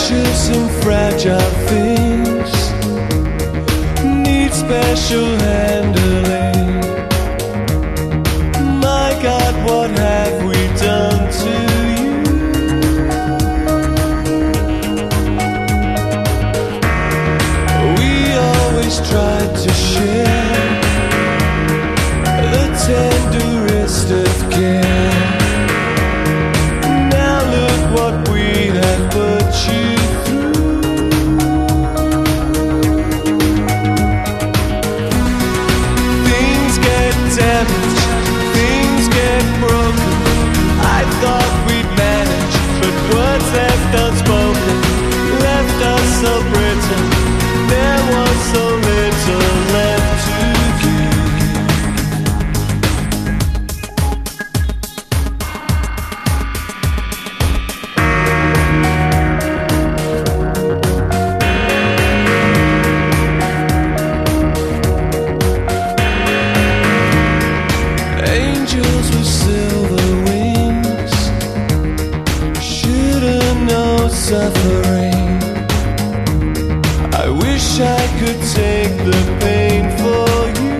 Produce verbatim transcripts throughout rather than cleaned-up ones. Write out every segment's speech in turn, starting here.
precious and fragile things need special handling. My God, what have we done to you? We always tried to share the tenderest of care. Now look what we have put you through. Things get damaged, things get broken. I thought we'd manage, but words left unspoken left us so brittle. There was so little left to give. Angels with silver wings shouldn't know suffering. I wish I could take the pain for you.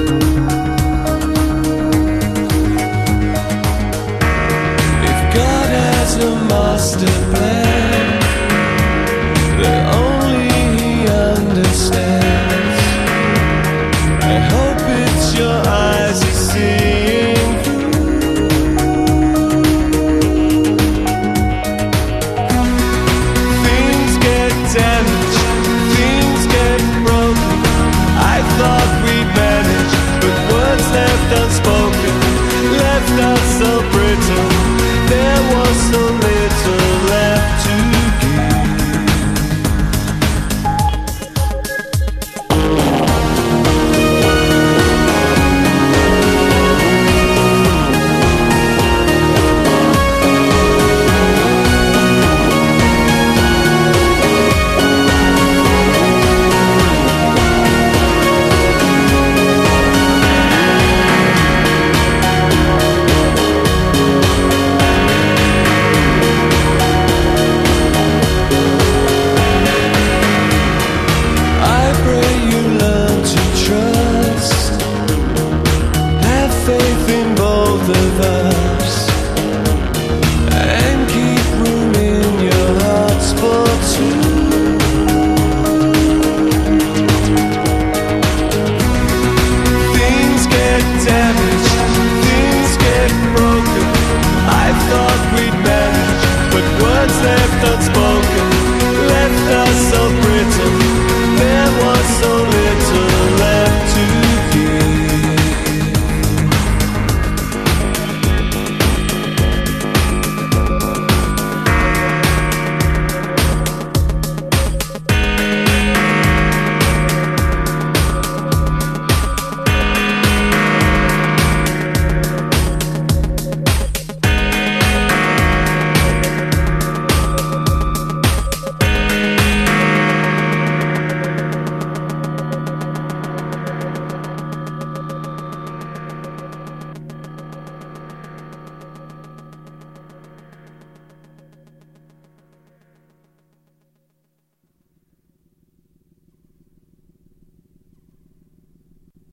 If God has a master plan that only He understands, I hope it's your eyes are seeing through. Things get damaged, things get broken. I thought we'd manage, but words left unspoken left us so brittle.